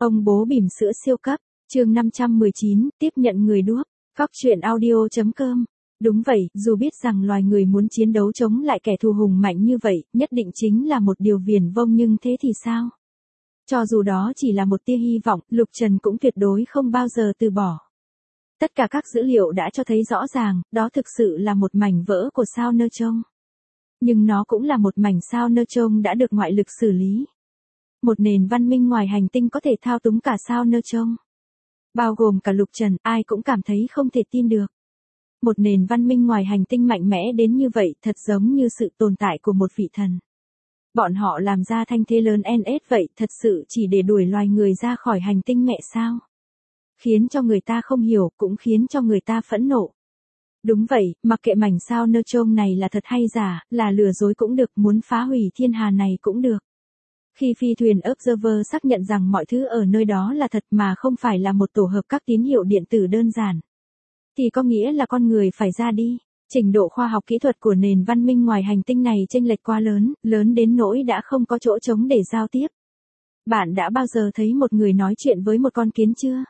Ông bố bỉm sữa siêu cấp, chương 519, tiếp nhận người đuốc, Cóc truyện audio.com. Đúng vậy, dù biết rằng loài người muốn chiến đấu chống lại kẻ thù hùng mạnh như vậy, nhất định chính là một điều viển vông, nhưng thế thì sao? Cho dù đó chỉ là một tia hy vọng, Lục Trần cũng tuyệt đối không bao giờ từ bỏ. Tất cả các dữ liệu đã cho thấy rõ ràng, đó thực sự là một mảnh vỡ của sao nơ trông. Nhưng nó cũng là một mảnh sao nơ trông đã được ngoại lực xử lý. Một nền văn minh ngoài hành tinh có thể thao túng cả sao nơ trông. Bao gồm cả Lục Trần, ai cũng cảm thấy không thể tin được. Một nền văn minh ngoài hành tinh mạnh mẽ đến như vậy thật giống như sự tồn tại của một vị thần. Bọn họ làm ra thanh thế lớn NS vậy thật sự chỉ để đuổi loài người ra khỏi hành tinh mẹ sao? Khiến cho người ta không hiểu, cũng khiến cho người ta phẫn nộ. Đúng vậy, mặc kệ mảnh sao nơ trông này là thật hay giả, là lừa dối cũng được, muốn phá hủy thiên hà này cũng được. Khi phi thuyền Observer xác nhận rằng mọi thứ ở nơi đó là thật mà không phải là một tổ hợp các tín hiệu điện tử đơn giản, thì có nghĩa là con người phải ra đi. Trình độ khoa học kỹ thuật của nền văn minh ngoài hành tinh này chênh lệch quá lớn, lớn đến nỗi đã không có chỗ trống để giao tiếp. Bạn đã bao giờ thấy một người nói chuyện với một con kiến chưa?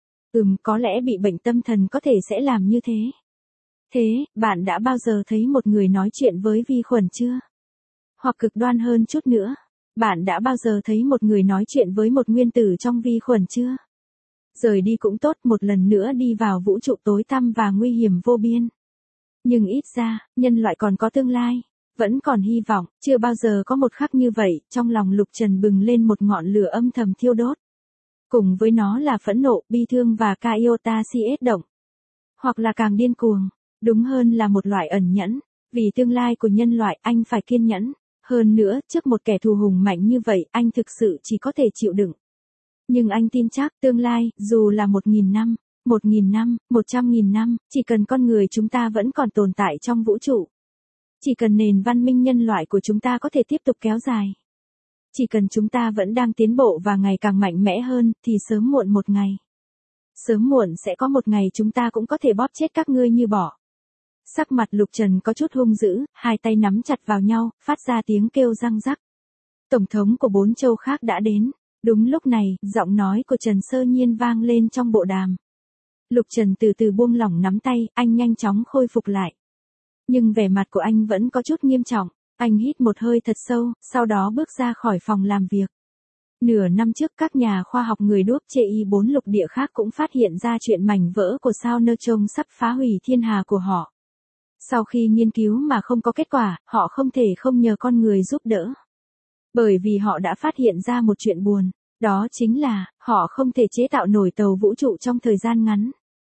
Có lẽ bị bệnh tâm thần có thể sẽ làm như thế. Thế, bạn đã bao giờ thấy một người nói chuyện với vi khuẩn chưa? Hoặc cực đoan hơn chút nữa, bạn đã bao giờ thấy một người nói chuyện với một nguyên tử trong vi khuẩn chưa? Rời đi cũng tốt, một lần nữa đi vào vũ trụ tối tăm và nguy hiểm vô biên. Nhưng ít ra, nhân loại còn có tương lai, vẫn còn hy vọng, chưa bao giờ có một khắc như vậy, trong lòng Lục Trần bừng lên một ngọn lửa âm thầm thiêu đốt. Cùng với nó là phẫn nộ, bi thương và Iota CS động. Hoặc là càng điên cuồng, đúng hơn là một loại ẩn nhẫn, vì tương lai của nhân loại anh phải kiên nhẫn. Hơn nữa, trước một kẻ thù hùng mạnh như vậy, anh thực sự chỉ có thể chịu đựng. Nhưng anh tin chắc tương lai, dù là 1.000 năm, 1.000 năm, 100.000 năm, chỉ cần con người chúng ta vẫn còn tồn tại trong vũ trụ. Chỉ cần nền văn minh nhân loại của chúng ta có thể tiếp tục kéo dài. Chỉ cần chúng ta vẫn đang tiến bộ và ngày càng mạnh mẽ hơn, thì sớm muộn một ngày. Sớm muộn sẽ có một ngày chúng ta cũng có thể bóp chết các ngươi như bỏ. Sắc mặt Lục Trần có chút hung dữ, hai tay nắm chặt vào nhau, phát ra tiếng kêu răng rắc. Tổng thống của 4 châu khác đã đến. Đúng lúc này, giọng nói của Trần Sơ Nhiên vang lên trong bộ đàm. Lục Trần từ từ buông lỏng nắm tay, anh nhanh chóng khôi phục lại. Nhưng vẻ mặt của anh vẫn có chút nghiêm trọng, anh hít một hơi thật sâu, sau đó bước ra khỏi phòng làm việc. Nửa năm trước các nhà khoa học người đuốc trên 4 lục địa khác cũng phát hiện ra chuyện mảnh vỡ của sao nơ trông sắp phá hủy thiên hà của họ. Sau khi nghiên cứu mà không có kết quả, họ không thể không nhờ con người giúp đỡ. Bởi vì họ đã phát hiện ra một chuyện buồn, đó chính là, họ không thể chế tạo nổi tàu vũ trụ trong thời gian ngắn.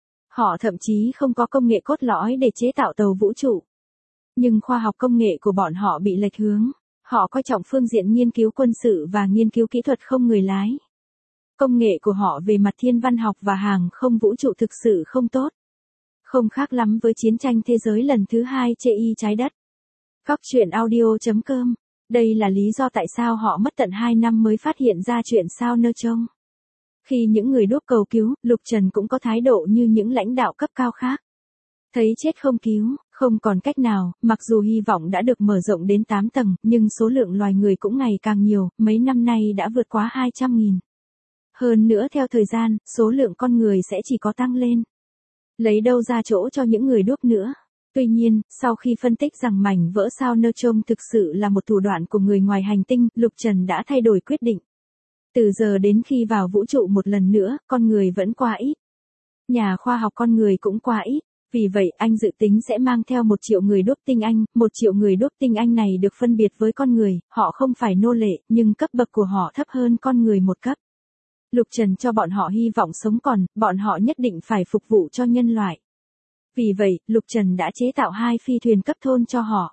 Họ thậm chí không có công nghệ cốt lõi để chế tạo tàu vũ trụ. Nhưng khoa học công nghệ của bọn họ bị lệch hướng, họ coi trọng phương diện nghiên cứu quân sự và nghiên cứu kỹ thuật không người lái. Công nghệ của họ về mặt thiên văn học và hàng không vũ trụ thực sự không tốt. Không khác lắm với chiến tranh thế giới lần thứ 2 trên trái đất. Cóc truyện audio.com. Đây là lý do tại sao họ mất tận 2 năm mới phát hiện ra chuyện sao nơ trông. Khi những người đuốc cầu cứu, Lục Trần cũng có thái độ như những lãnh đạo cấp cao khác. Thấy chết không cứu, không còn cách nào, mặc dù hy vọng đã được mở rộng đến 8 tầng, nhưng số lượng loài người cũng ngày càng nhiều, mấy năm nay đã vượt quá 200.000. Hơn nữa theo thời gian, số lượng con người sẽ chỉ có tăng lên. Lấy đâu ra chỗ cho những người đuốc nữa. Tuy nhiên, sau khi phân tích rằng mảnh vỡ sao nơ trông thực sự là một thủ đoạn của người ngoài hành tinh, Lục Trần đã thay đổi quyết định. Từ giờ đến khi vào vũ trụ một lần nữa, con người vẫn quá ít. Nhà khoa học con người cũng quá ít. Vì vậy, anh dự tính sẽ mang theo 1 triệu người đuốc tinh anh. 1 triệu người đuốc tinh anh này được phân biệt với con người, họ không phải nô lệ, nhưng cấp bậc của họ thấp hơn con người một cấp. Lục Trần cho bọn họ hy vọng sống còn, bọn họ nhất định phải phục vụ cho nhân loại. Vì vậy, Lục Trần đã chế tạo 2 phi thuyền cấp thôn cho họ.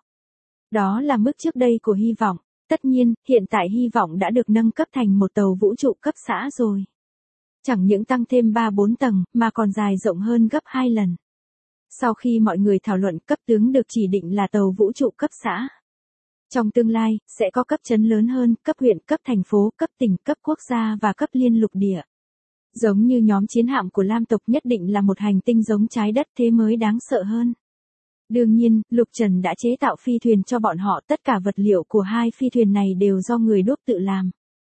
Đó là mức trước đây của hy vọng. Tất nhiên, hiện tại hy vọng đã được nâng cấp thành một tàu vũ trụ cấp xã rồi. Chẳng những tăng thêm 3-4 tầng, mà còn dài rộng hơn gấp 2 lần. Sau khi mọi người thảo luận, cấp tướng được chỉ định là tàu vũ trụ cấp xã. Trong tương lai, sẽ có cấp trấn lớn hơn, cấp huyện, cấp thành phố, cấp tỉnh, cấp quốc gia và cấp liên lục địa. Giống như nhóm chiến hạm của Lam tộc nhất định là một hành tinh giống trái đất, thế mới đáng sợ hơn. Đương nhiên, Lục Trần đã chế tạo phi thuyền cho bọn họ, tất cả vật liệu của 2 phi thuyền này đều do người đuốc tự làm.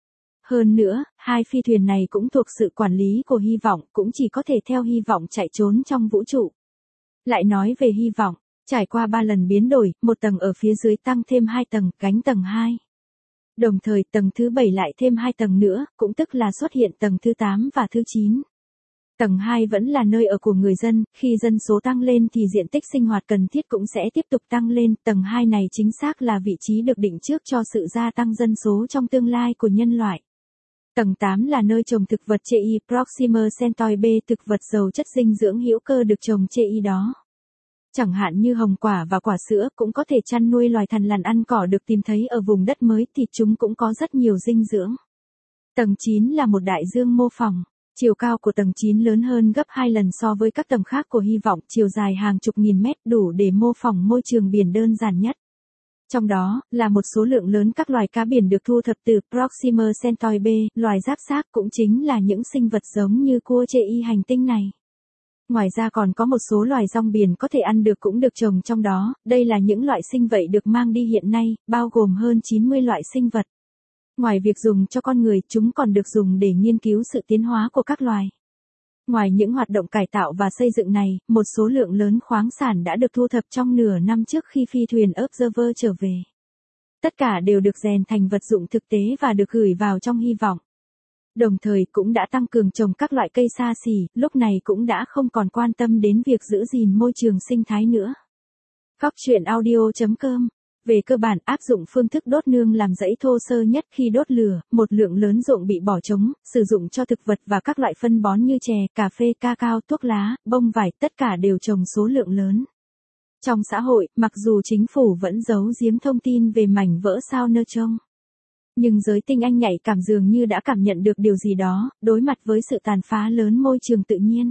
Hơn nữa, hai phi thuyền này cũng thuộc sự quản lý của hy vọng, cũng chỉ có thể theo hy vọng chạy trốn trong vũ trụ. Lại nói về hy vọng, trải qua 3 lần biến đổi, một tầng ở phía dưới tăng thêm 2 tầng, gánh tầng 2. Đồng thời tầng thứ 7 lại thêm 2 tầng nữa, cũng tức là xuất hiện tầng thứ 8 và thứ 9. Tầng 2 vẫn là nơi ở của người dân, khi dân số tăng lên thì diện tích sinh hoạt cần thiết cũng sẽ tiếp tục tăng lên. Tầng 2 này chính xác là vị trí được định trước cho sự gia tăng dân số trong tương lai của nhân loại. Tầng 8 là nơi trồng thực vật chei Proximer Centauri B, thực vật giàu chất dinh dưỡng hữu cơ được trồng chei đó. Chẳng hạn như hồng quả và quả sữa, cũng có thể chăn nuôi loài thằn lằn ăn cỏ được tìm thấy ở vùng đất mới, thịt chúng cũng có rất nhiều dinh dưỡng. Tầng 9 là một đại dương mô phỏng. Chiều cao của tầng 9 lớn hơn gấp 2 lần so với các tầng khác của hy vọng, chiều dài hàng chục nghìn mét, đủ để mô phỏng môi trường biển đơn giản nhất. Trong đó, là một số lượng lớn các loài cá biển được thu thập từ Proximer Centauri B, loài giáp xác cũng chính là những sinh vật giống như cua chei hành tinh này. Ngoài ra còn có một số loài rong biển có thể ăn được cũng được trồng trong đó, đây là những loại sinh vật được mang đi hiện nay, bao gồm hơn 90 loại sinh vật. Ngoài việc dùng cho con người, chúng còn được dùng để nghiên cứu sự tiến hóa của các loài. Ngoài những hoạt động cải tạo và xây dựng này, một số lượng lớn khoáng sản đã được thu thập trong nửa năm trước khi phi thuyền Observer trở về. Tất cả đều được rèn thành vật dụng thực tế và được gửi vào trong hy vọng. Đồng thời cũng đã tăng cường trồng các loại cây xa xỉ, lúc này cũng đã không còn quan tâm đến việc giữ gìn môi trường sinh thái nữa. Góc truyện audio.com. Về cơ bản áp dụng phương thức đốt nương làm rẫy thô sơ nhất. Khi đốt lửa, một lượng lớn ruộng bị bỏ trống, sử dụng cho thực vật và các loại phân bón như chè, cà phê, cacao, thuốc lá, bông vải, tất cả đều trồng số lượng lớn. Trong xã hội, mặc dù chính phủ vẫn giấu giếm thông tin về mảnh vỡ sao nơ trông, nhưng giới tinh anh nhạy cảm dường như đã cảm nhận được điều gì đó, đối mặt với sự tàn phá lớn môi trường tự nhiên.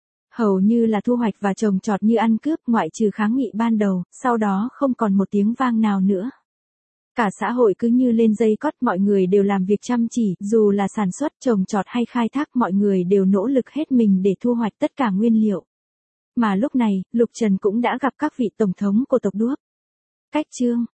Hầu như là thu hoạch và trồng trọt như ăn cướp, ngoại trừ kháng nghị ban đầu, sau đó không còn một tiếng vang nào nữa. Cả xã hội cứ như lên dây cót, mọi người đều làm việc chăm chỉ, dù là sản xuất, trồng trọt hay khai thác, mọi người đều nỗ lực hết mình để thu hoạch tất cả nguyên liệu. Mà lúc này, Lục Trần cũng đã gặp các vị tổng thống của tộc đuốc. Cách chương